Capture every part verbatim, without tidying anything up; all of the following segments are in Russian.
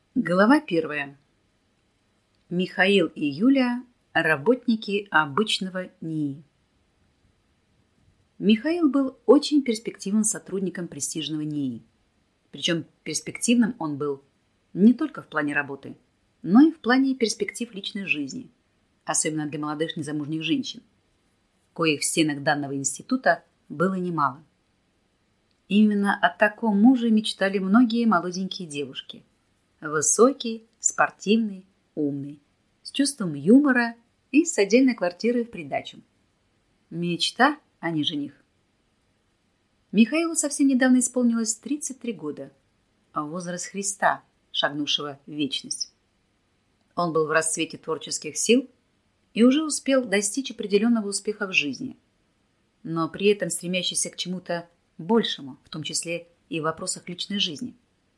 Глава первая. Михаил и Юля – работники обычного НИИ. Михаил был очень перспективным сотрудником престижного НИИ. Причем перспективным он был не только в плане работы, но и в плане перспектив личной жизни, особенно для молодых незамужних женщин, коих в стенах данного института было немало. Именно о таком муже мечтали многие молоденькие девушки. Высокий, спортивный, умный, с чувством юмора и с отдельной квартирой в придачу. Мечта, а не жених. Михаилу совсем недавно исполнилось тридцать три года, а возраст Христа, шагнувшего в вечность. Он был в расцвете творческих сил и уже успел достичь определенного успеха в жизни, но при этом стремящийся к чему-то большему, в том числе и в вопросах личной жизни.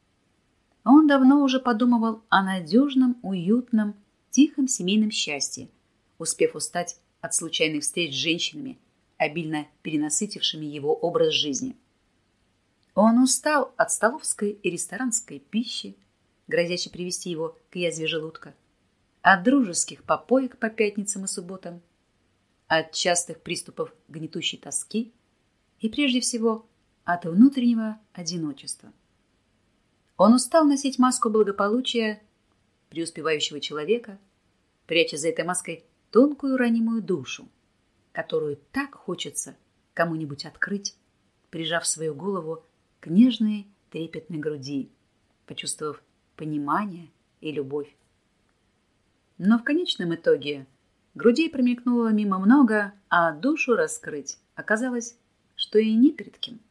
Он давно уже подумывал о надежном, уютном, тихом семейном счастье, успев устать от случайных встреч с женщинами, обильно перенасытившими его образ жизни. Он устал от столовской и ресторанской пищи, грозящей привести его к язве желудка, от дружеских попоек по пятницам и субботам, от частых приступов гнетущей тоски и, прежде всего, от внутреннего одиночества. Он устал носить маску благополучия преуспевающего человека, пряча за этой маской тонкую ранимую душу, которую так хочется кому-нибудь открыть, прижав свою голову к нежной трепетной груди, почувствовав понимание и любовь. Но в конечном итоге грудей промелькнуло мимо много, а душу раскрыть оказалось, что и не перед кем.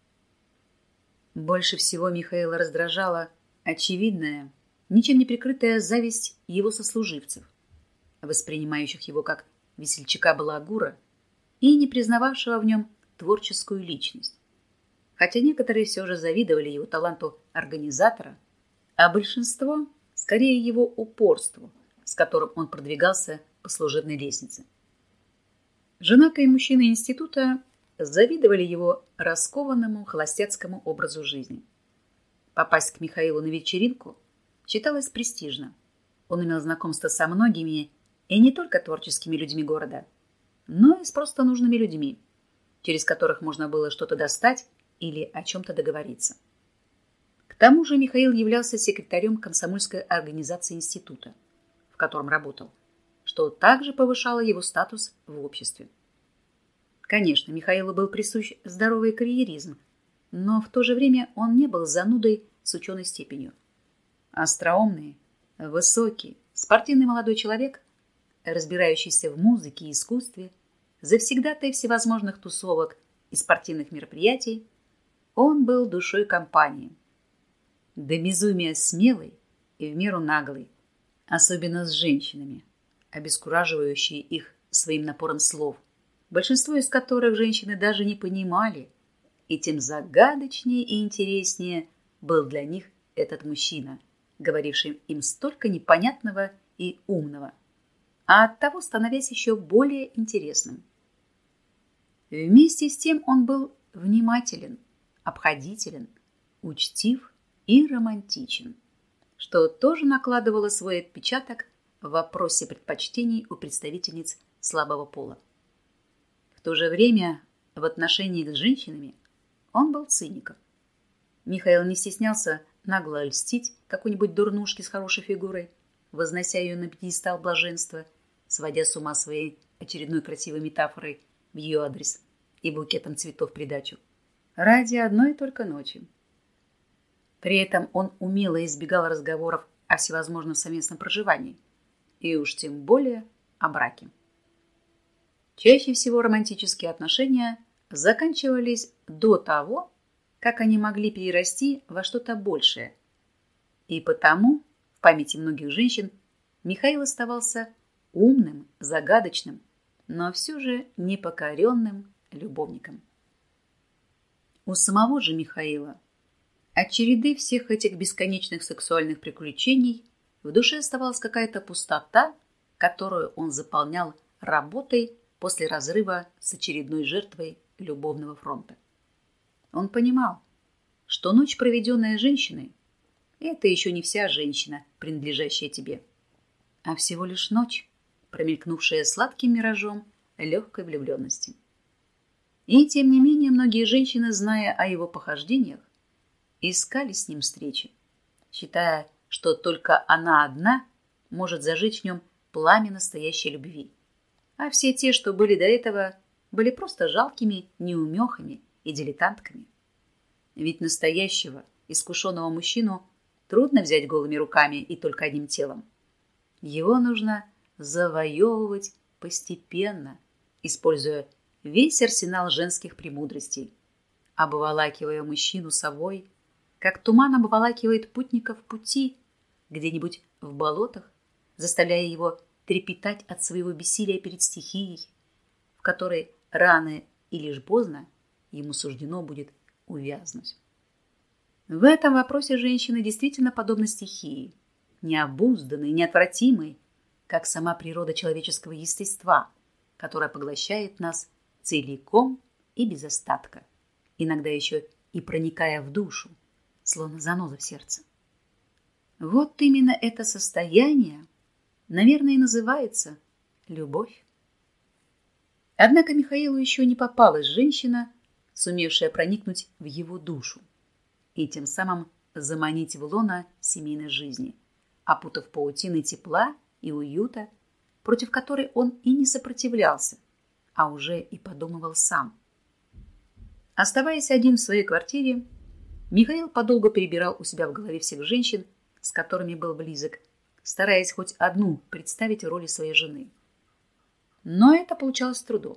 Больше всего Михаила раздражала очевидная, ничем не прикрытая зависть его сослуживцев, воспринимающих его как весельчака-балагура и не признававшего в нем творческую личность. Хотя некоторые все же завидовали его таланту организатора, а большинство – скорее его упорству, с которым он продвигался по служебной лестнице. Женатые мужчины института завидовали его раскованному холостяцкому образу жизни. Попасть к Михаилу на вечеринку считалось престижно. Он имел знакомство со многими и не только творческими людьми города, но и с просто нужными людьми, через которых можно было что-то достать или о чем-то договориться. К тому же Михаил являлся секретарем комсомольской организации института, в котором работал, что также повышало его статус в обществе. Конечно, Михаилу был присущ здоровый карьеризм, но в то же время он не был занудой с ученой степенью. Остроумный, высокий, спортивный молодой человек, разбирающийся в музыке и искусстве, завсегдатай всевозможных тусовок и спортивных мероприятий, он был душой компании. До безумия смелый и в меру наглый, особенно с женщинами, обескураживающие их своим напором слов, большинство из которых женщины даже не понимали, и тем загадочнее и интереснее был для них этот мужчина, говоривший им столько непонятного и умного, а оттого становясь еще более интересным. Вместе с тем он был внимателен, обходителен, учтив и романтичен, что тоже накладывало свой отпечаток в вопросе предпочтений у представительниц слабого пола. В то же время в отношении с женщинами он был циником. Михаил не стеснялся нагло льстить какой-нибудь дурнушке с хорошей фигурой, вознося ее на пьедестал блаженства, сводя с ума своей очередной красивой метафорой в ее адрес и букетом цветов в придачу, ради одной только ночи. При этом он умело избегал разговоров о всевозможном совместном проживании, и уж тем более о браке. Чаще всего романтические отношения заканчивались до того, как они могли перерасти во что-то большее. И потому в памяти многих женщин Михаил оставался умным, загадочным, но все же непокоренным любовником. У самого же Михаила от череды всех этих бесконечных сексуальных приключений в душе оставалась какая-то пустота, которую он заполнял работой после разрыва с очередной жертвой любовного фронта. Он понимал, что ночь, проведенная женщиной, это еще не вся женщина, принадлежащая тебе, а всего лишь ночь, промелькнувшая сладким миражом легкой влюбленности. И тем не менее многие женщины, зная о его похождениях, искали с ним встречи, считая, что только она одна может зажечь в нем пламя настоящей любви. А все те, что были до этого, были просто жалкими неумехами и дилетантками. Ведь настоящего, искушенного мужчину трудно взять голыми руками и только одним телом. Его нужно завоевывать постепенно, используя весь арсенал женских премудростей, обволакивая мужчину собой, как туман обволакивает путников пути где-нибудь в болотах, заставляя его трепетать от своего бессилия перед стихией, в которой рано или ж поздно ему суждено будет увязнуть. В этом вопросе женщины действительно подобны стихии, необузданной, неотвратимой, как сама природа человеческого естества, которая поглощает нас целиком и без остатка, иногда еще и проникая в душу, словно заноза в сердце. Вот именно это состояние, наверное, и называется любовь. Однако Михаилу еще не попалась женщина, сумевшая проникнуть в его душу и тем самым заманить в лоно семейной жизни, опутав паутиной тепла и уюта, против которой он и не сопротивлялся, а уже и подумывал сам. Оставаясь один в своей квартире, Михаил подолгу перебирал у себя в голове всех женщин, с которыми был близок, стараясь хоть одну представить в роли своей жены. Но это получалось с трудом.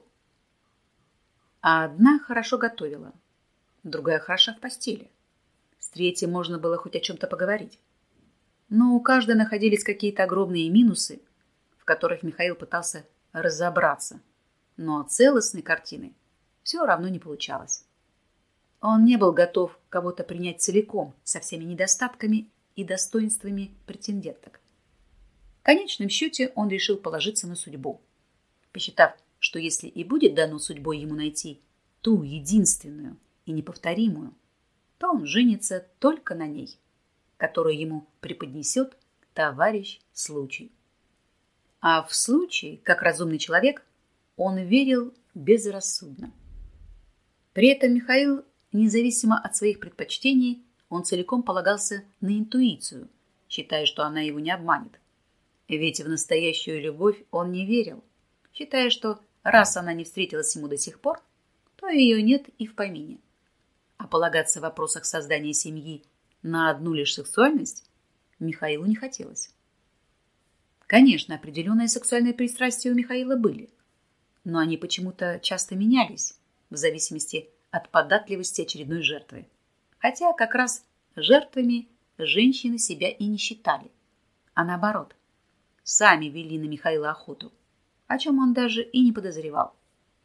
А одна хорошо готовила, другая хороша в постели. С третьей можно было хоть о чем-то поговорить. Но у каждой находились какие-то огромные минусы, в которых Михаил пытался разобраться, но целостной картины все равно не получалось. Он не был готов кого-то принять целиком, со всеми недостатками и достоинствами претенденток. В конечном счете он решил положиться на судьбу, посчитав, что если и будет дано судьбой ему найти ту единственную и неповторимую, то он женится только на ней, которую ему преподнесет товарищ случай. А в случай, как разумный человек, он верил безрассудно. При этом Михаил, независимо от своих предпочтений, он целиком полагался на интуицию, считая, что она его не обманет. Ведь в настоящую любовь он не верил, считая, что раз она не встретилась ему до сих пор, то ее нет и в помине. А полагаться в вопросах создания семьи на одну лишь сексуальность Михаилу не хотелось. Конечно, определенные сексуальные пристрастия у Михаила были, но они почему-то часто менялись в зависимости от податливости очередной жертвы. Хотя как раз жертвами женщины себя и не считали, а наоборот, сами вели на Михаила охоту, о чем он даже и не подозревал.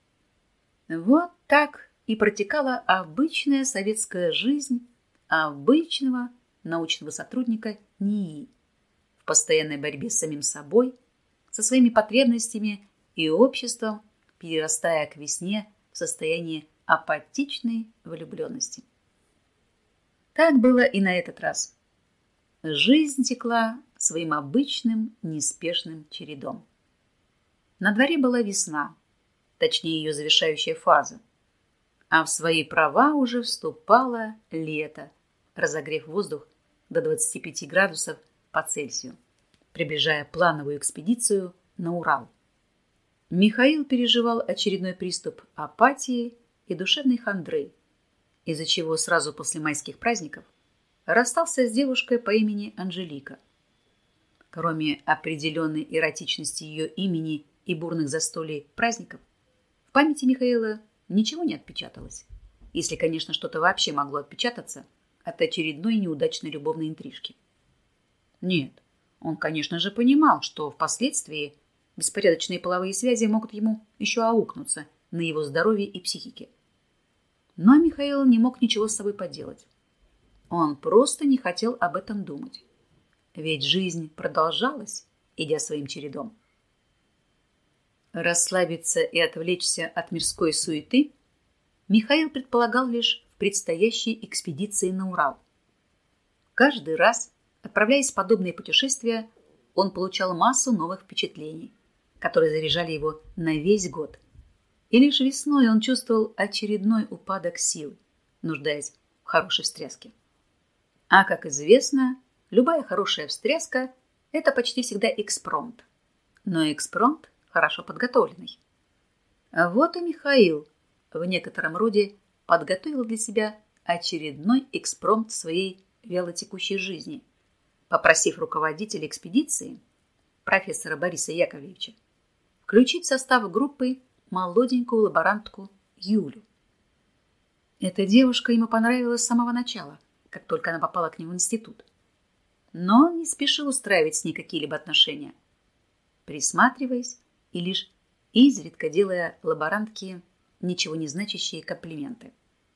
Вот так и протекала обычная советская жизнь обычного научного сотрудника НИИ в постоянной борьбе с самим собой, со своими потребностями и обществом, перерастая к весне в состояние апатичной влюбленности. Так было и на этот раз. Жизнь текла своим обычным неспешным чередом. На дворе была весна, точнее ее завершающая фаза, а в свои права уже вступало лето, разогрев воздух до двадцати пяти градусов по Цельсию, приближая плановую экспедицию на Урал. Михаил переживал очередной приступ апатии и душевной хандры, из-за чего сразу после майских праздников расстался с девушкой по имени Анжелика. Кроме определенной эротичности ее имени и бурных застолий праздников, в памяти Михаила ничего не отпечаталось, если, конечно, что-то вообще могло отпечататься от очередной неудачной любовной интрижки. Нет, он, конечно же, понимал, что впоследствии беспорядочные половые связи могут ему еще аукнуться на его здоровье и психике. Но Михаил не мог ничего с собой поделать. Он просто не хотел об этом думать. Ведь жизнь продолжалась, идя своим чередом. Расслабиться и отвлечься от мирской суеты Михаил предполагал лишь в предстоящей экспедиции на Урал. Каждый раз, отправляясь в подобные путешествия, он получал массу новых впечатлений, которые заряжали его на весь год. И лишь весной он чувствовал очередной упадок сил, нуждаясь в хорошей встряске. А, как известно, любая хорошая встряска – это почти всегда экспромт. Но экспромт хорошо подготовленный. А вот и Михаил в некотором роде подготовил для себя очередной экспромт своей вялотекущей жизни, попросив руководителя экспедиции, профессора Бориса Яковлевича, включить в состав группы молоденькую лаборантку Юлю. Эта девушка ему понравилась с самого начала, как только она попала к нему в институт. Но он не спешил устраивать с ней какие-либо отношения, присматриваясь и лишь изредка делая лаборантке ничего не значащие комплименты.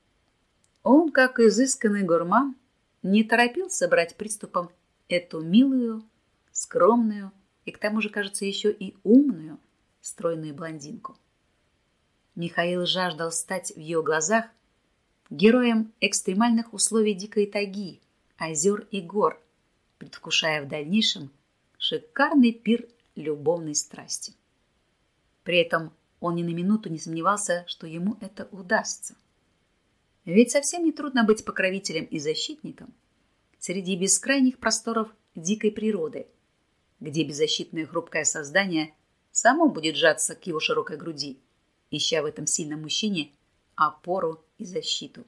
Он, как изысканный гурман, не торопился брать приступом эту милую, скромную и к тому же, кажется, еще и умную, стройную блондинку. Михаил жаждал стать в ее глазах героем экстремальных условий дикой тайги, озер и гор, предвкушая в дальнейшем шикарный пир любовной страсти. При этом он ни на минуту не сомневался, что ему это удастся. Ведь совсем не трудно быть покровителем и защитником среди бескрайних просторов дикой природы, где беззащитное хрупкое создание само будет сжаться к его широкой груди, ища в этом сильном мужчине опору и защиту.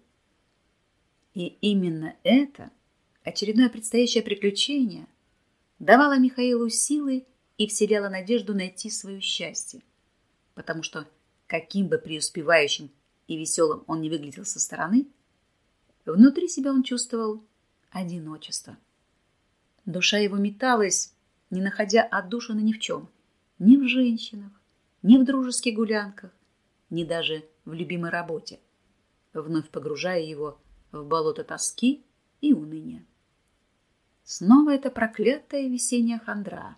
И именно это, очередное предстоящее приключение, давало Михаилу силы и вселяло надежду найти свое счастье, потому что, каким бы преуспевающим и веселым он не выглядел со стороны, внутри себя он чувствовал одиночество. Душа его металась, не находя отдушины ни в чем, ни в женщинах, ни в дружеских гулянках, ни даже в любимой работе, вновь погружая его в болото тоски и уныния. Снова эта проклятая весенняя хандра.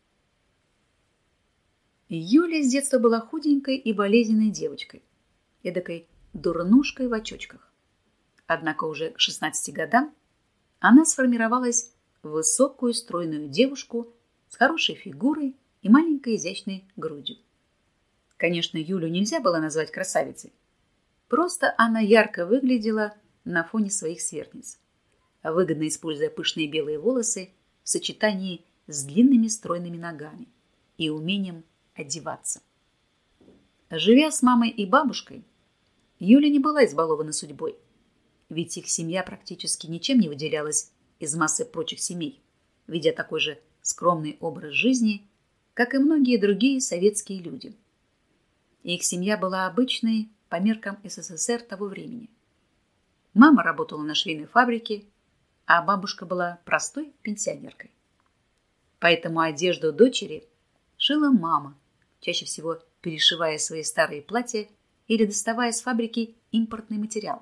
Юля с детства была худенькой и болезненной девочкой, эдакой дурнушкой в очочках. Однако уже к шестнадцати годам она сформировалась в высокую стройную девушку с хорошей фигурой и маленькой изящной грудью. Конечно, Юлю нельзя было назвать красавицей. Просто она ярко выглядела на фоне своих сверстниц, выгодно используя пышные белые волосы в сочетании с длинными стройными ногами и умением одеваться. Живя с мамой и бабушкой, Юля не была избалована судьбой, ведь их семья практически ничем не выделялась из массы прочих семей, ведя такой же скромный образ жизни, как и многие другие советские люди. Их семья была обычной по меркам СССР того времени. Мама работала на швейной фабрике, а бабушка была простой пенсионеркой. Поэтому одежду дочери шила мама, чаще всего перешивая свои старые платья или доставая с фабрики импортный материал.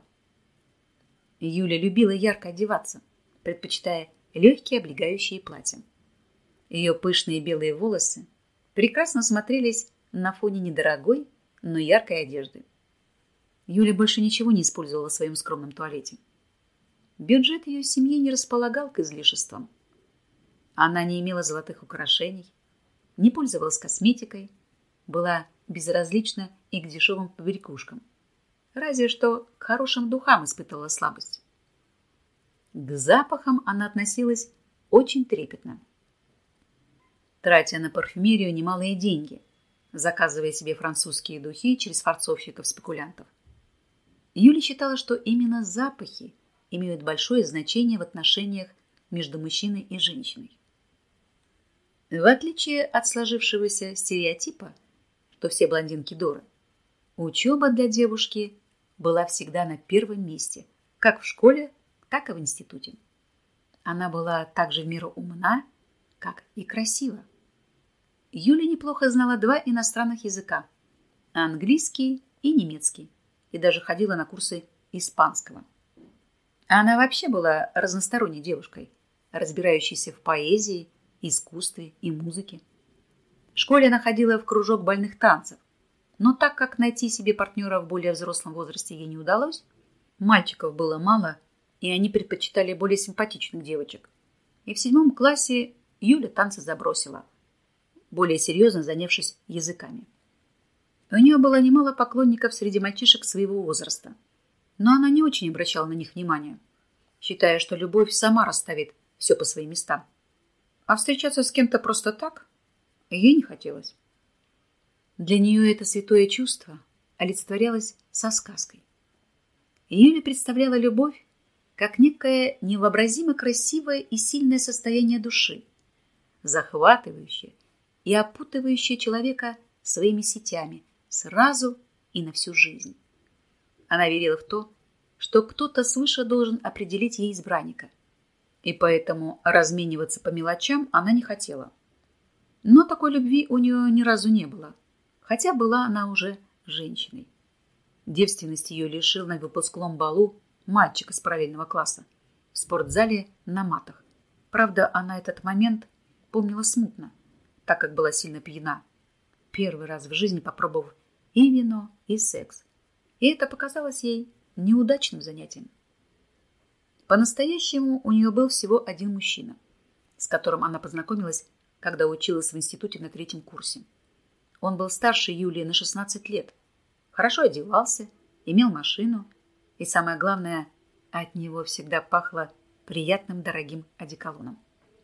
Юля любила ярко одеваться, предпочитая легкие облегающие платья. Ее пышные белые волосы прекрасно смотрелись на фоне недорогой, но яркой одежды. Юля больше ничего не использовала в своем скромном туалете. Бюджет ее семьи не располагал к излишествам. Она не имела золотых украшений, не пользовалась косметикой, была безразлична и к дешевым побрякушкам. Разве что к хорошим духам испытывала слабость. К запахам она относилась очень трепетно, тратя на парфюмерию немалые деньги, заказывая себе французские духи через фарцовщиков-спекулянтов. Юля считала, что именно запахи имеют большое значение в отношениях между мужчиной и женщиной. В отличие от сложившегося стереотипа, что все блондинки дуры, учеба для девушки была всегда на первом месте, как в школе, так и в институте. Она была также в меру умна, как и красива. Юля неплохо знала два иностранных языка – английский и немецкий, и даже ходила на курсы испанского. Она вообще была разносторонней девушкой, разбирающейся в поэзии, искусстве и музыке. В школе она ходила в кружок бальных танцев, но так как найти себе партнера в более взрослом возрасте ей не удалось, мальчиков было мало, и они предпочитали более симпатичных девочек. И в седьмом классе Юля танцы забросила, более серьезно занявшись языками. У нее было немало поклонников среди мальчишек своего возраста, но она не очень обращала на них внимания, считая, что любовь сама расставит все по своим местам. А встречаться с кем-то просто так ей не хотелось. Для нее это святое чувство олицетворялось со сказкой. Юля представляла любовь как некое невообразимо красивое и сильное состояние души, захватывающее и опутывающее человека своими сетями сразу и на всю жизнь. Она верила в то, что кто-то свыше должен определить ей избранника, и поэтому размениваться по мелочам она не хотела. Но такой любви у нее ни разу не было, хотя была она уже женщиной. Девственность ее лишил на выпускном балу мальчик из параллельного класса в спортзале на матах. Правда, она этот момент помнила смутно, так как была сильно пьяна, первый раз в жизни попробовав и вино, и секс. И это показалось ей неудачным занятием. По-настоящему у нее был всего один мужчина, с которым она познакомилась, когда училась в институте на третьем курсе. Он был старше Юлии на шестнадцать лет, хорошо одевался, имел машину, и самое главное, от него всегда пахло приятным дорогим одеколоном.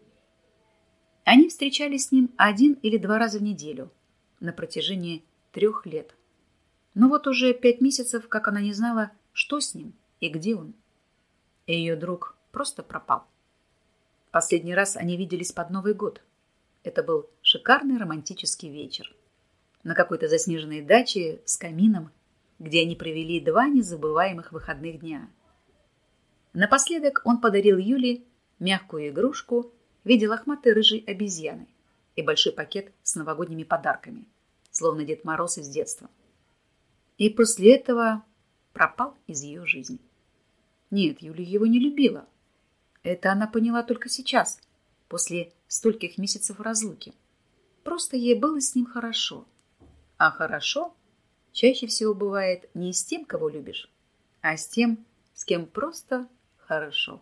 Они встречались с ним один или два раза в неделю на протяжении трех лет. Но вот уже пять месяцев, как она не знала, что с ним и где он. И ее друг просто пропал. Последний раз они виделись под Новый год. Это был шикарный романтический вечер на какой-то заснеженной даче с камином, где они провели два незабываемых выходных дня. Напоследок он подарил Юле мягкую игрушку в виде лохматой рыжей обезьяны и большой пакет с новогодними подарками, словно Дед Мороз из детства. И после этого пропал из ее жизни. Нет, Юля его не любила. Это она поняла только сейчас, после стольких месяцев разлуки. Просто ей было с ним хорошо. А хорошо чаще всего бывает не с тем, кого любишь, а с тем, с кем просто хорошо.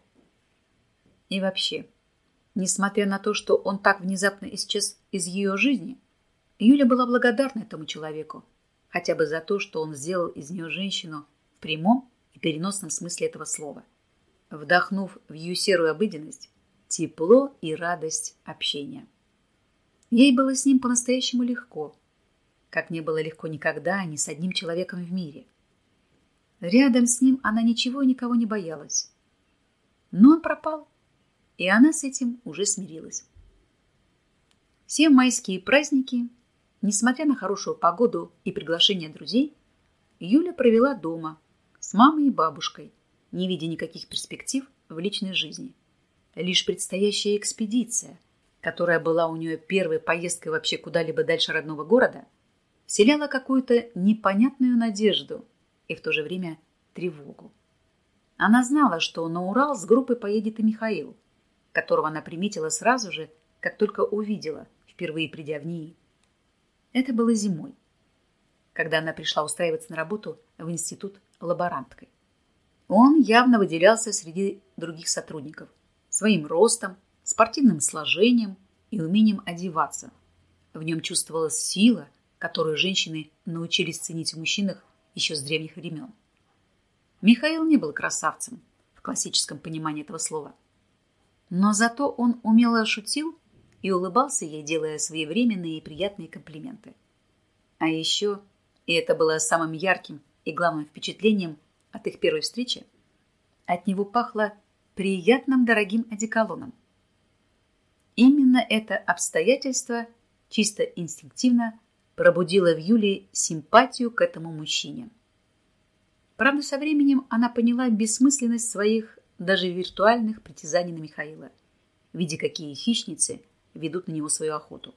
И вообще, несмотря на то, что он так внезапно исчез из ее жизни, Юля была благодарна этому человеку, хотя бы за то, что он сделал из нее женщину в прямом и переносном смысле этого слова, вдохнув в ее серую обыденность тепло и радость общения. Ей было с ним по-настоящему легко, как не было легко никогда ни с одним человеком в мире. Рядом с ним она ничего и никого не боялась. Но он пропал, и она с этим уже смирилась. Все майские праздники, несмотря на хорошую погоду и приглашение друзей, Юля провела дома с мамой и бабушкой, не видя никаких перспектив в личной жизни. Лишь предстоящая экспедиция, которая была у нее первой поездкой вообще куда-либо дальше родного города, вселяла какую-то непонятную надежду и в то же время тревогу. Она знала, что на Урал с группой поедет и Михаил, которого она приметила сразу же, как только увидела, впервые придя в НИИ. Это было зимой, когда она пришла устраиваться на работу в институт лаборанткой. Он явно выделялся среди других сотрудников своим ростом, спортивным сложением и умением одеваться. В нем чувствовалась сила, которую женщины научились ценить в мужчинах еще с древних времен. Михаил не был красавцем в классическом понимании этого слова. Но зато он умело шутил и улыбался ей, делая своевременные и приятные комплименты. А еще, и это было самым ярким и главным впечатлением от их первой встречи, от него пахло приятным дорогим одеколоном. Именно это обстоятельство чисто инстинктивно пробудило в Юле симпатию к этому мужчине. Правда, со временем она поняла бессмысленность своих даже виртуальных притязаний на Михаила, видя, какие хищницы ведут на него свою охоту.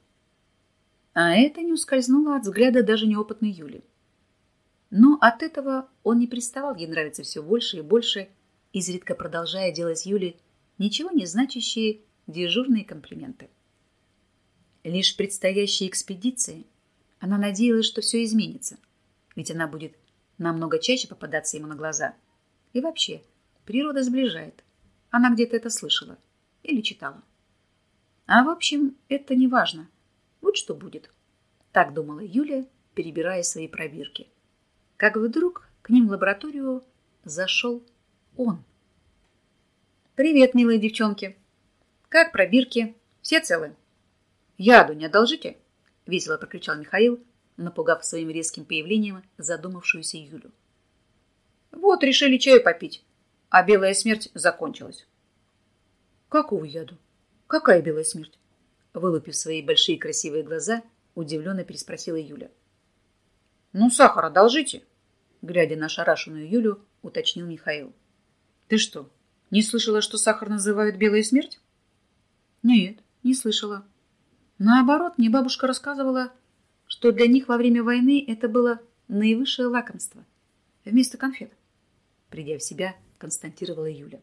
А это не ускользнуло от взгляда даже неопытной Юли. Но от этого он не переставал ей нравиться все больше и больше, изредка продолжая делать Юле ничего не значащие дежурные комплименты. Лишь в предстоящей экспедиции она надеялась, что все изменится, ведь она будет намного чаще попадаться ему на глаза. И вообще, природа сближает. Она где-то это слышала или читала. А в общем, это не важно. Вот что будет. Так думала Юля, перебирая свои пробирки. Как вдруг к ним в лабораторию зашел он. «Привет, милые девчонки! Как пробирки? Все целы?» «Яду не одолжите?» — весело прокричал Михаил, напугав своим резким появлением задумавшуюся Юлю. «Вот решили чаю попить, а белая смерть закончилась». «Какого яду? Какая белая смерть?» Вылупив свои большие красивые глаза, удивленно переспросила Юля. «Ну, сахар одолжите?» Глядя на ошарашенную Юлю, уточнил Михаил. «Ты что, не слышала, что сахар называют белая смерть?» «Нет, не слышала. Наоборот, мне бабушка рассказывала, что для них во время войны это было наивысшее лакомство вместо конфет». Придя в себя, констатировала Юля.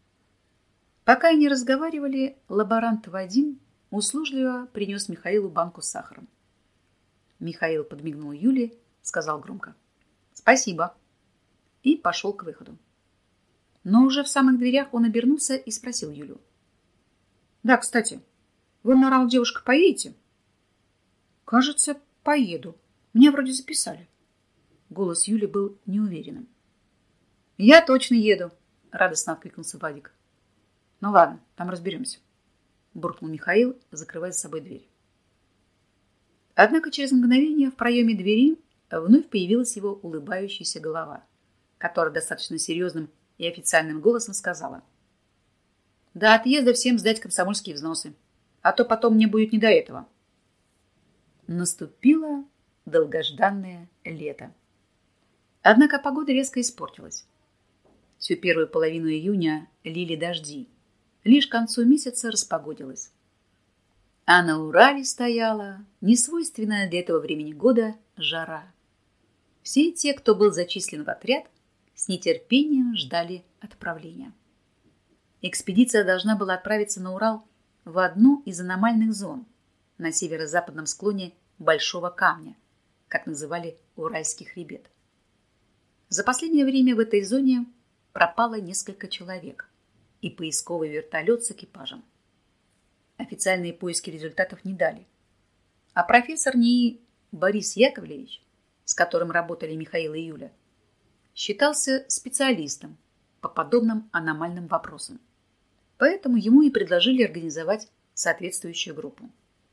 Пока они разговаривали, лаборант Вадим услужливо принес Михаилу банку с сахаром. Михаил подмигнул Юле, сказал громко «Спасибо» и пошел к выходу. Но уже в самых дверях он обернулся и спросил Юлю. «Да, кстати, вы на Урал, девушка, поедете?» «Кажется, поеду. Меня вроде записали». Голос Юли был неуверенным. «Я точно еду», — радостно откликнулся Вадик. «Ну ладно, там разберемся», — буркнул Михаил, закрывая за собой дверь. Однако через мгновение в проеме двери вновь появилась его улыбающаяся голова, которая достаточно серьезным и официальным голосом сказала: «До отъезда всем сдать комсомольские взносы, а то потом мне будет не до этого». Наступило долгожданное лето. Однако погода резко испортилась. Всю первую половину июня лили дожди. Лишь к концу месяца распогодилось. А на Урале стояла несвойственная для этого времени года жара. Все те, кто был зачислен в отряд, с нетерпением ждали отправления. Экспедиция должна была отправиться на Урал в одну из аномальных зон на северо-западном склоне Большого камня, как называли Уральский хребет. За последнее время в этой зоне пропало несколько человек и поисковый вертолет с экипажем. Официальные поиски результатов не дали. А профессор НИИ Борис Яковлевич, с которым работали Михаил и Юля, считался специалистом по подобным аномальным вопросам. Поэтому ему и предложили организовать соответствующую группу.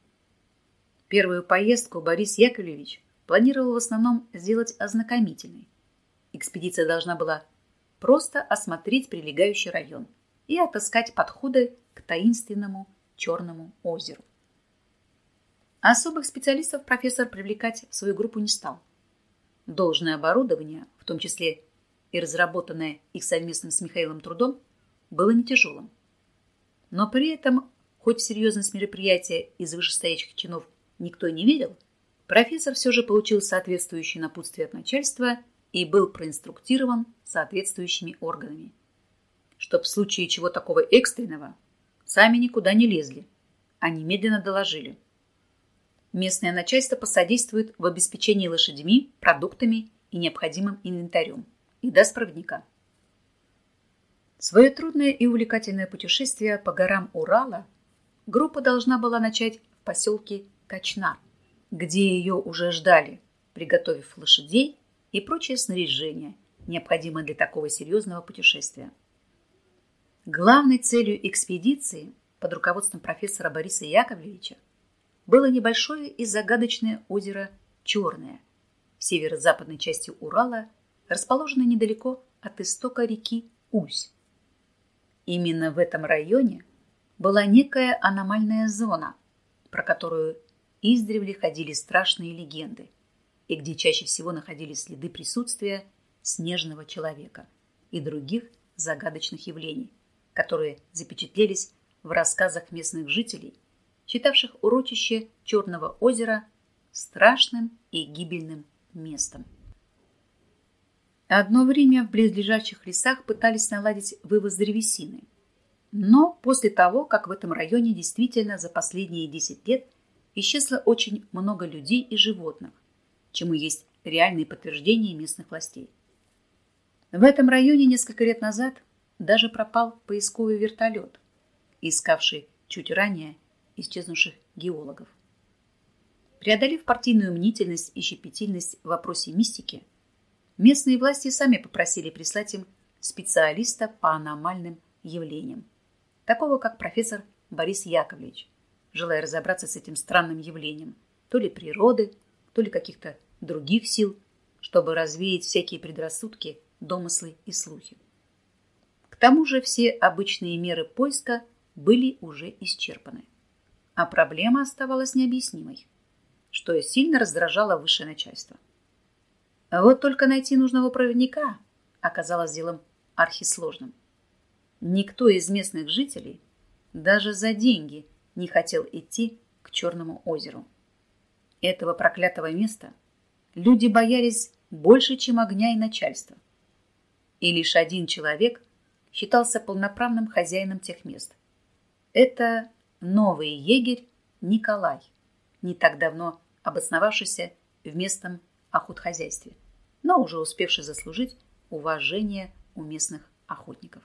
Первую поездку Борис Яковлевич планировал в основном сделать ознакомительной. Экспедиция должна была просто осмотреть прилегающий район и отыскать подходы к таинственному Черному озеру. Особых специалистов профессор привлекать в свою группу не стал. Должное оборудование, в том числе и разработанное их совместным с Михаилом трудом, было не тяжелым. Но при этом, хоть в серьезность мероприятия из вышестоящих чинов никто не видел, профессор все же получил соответствующее напутствие от начальства и был проинструктирован соответствующими органами, чтоб в случае чего такого экстренного сами никуда не лезли, а немедленно доложили. Местное начальство посодействует в обеспечении лошадьми, продуктами и необходимым инвентарем и даст проводника. Свое трудное и увлекательное путешествие по горам Урала группа должна была начать в поселке Качнар, где ее уже ждали, приготовив лошадей и прочее снаряжение, необходимое для такого серьезного путешествия. Главной целью экспедиции под руководством профессора Бориса Яковлевича было небольшое и загадочное озеро Черное в северо-западной части Урала, расположенное недалеко от истока реки Усь. Именно в этом районе была некая аномальная зона, про которую издревле ходили страшные легенды, и где чаще всего находились следы присутствия снежного человека и других загадочных явлений, которые запечатлелись в рассказах местных жителей, считавших урочище Черного озера страшным и гибельным местом. Одно время в близлежащих лесах пытались наладить вывоз древесины, но после того, как в этом районе действительно за последние десять лет исчезло очень много людей и животных, чему есть реальные подтверждения местных властей. В этом районе несколько лет назад даже пропал поисковый вертолет, искавший чуть ранее исчезнувших геологов. Преодолев партийную мнительность и щепетильность в вопросе мистики, местные власти сами попросили прислать им специалиста по аномальным явлениям, такого как профессор Борис Яковлевич, желая разобраться с этим странным явлением, то ли природы, то ли каких-то других сил, чтобы развеять всякие предрассудки, домыслы и слухи. К тому же все обычные меры поиска были уже исчерпаны, а проблема оставалась необъяснимой, что сильно раздражало высшее начальство. А вот только найти нужного проводника оказалось делом архисложным. Никто из местных жителей даже за деньги не хотел идти к Черному озеру. Этого проклятого места люди боялись больше, чем огня и начальства. И лишь один человек считался полноправным хозяином тех мест. Это новый егерь Николай, не так давно обосновавшийся в местном охотхозяйстве, но уже успевший заслужить уважение у местных охотников.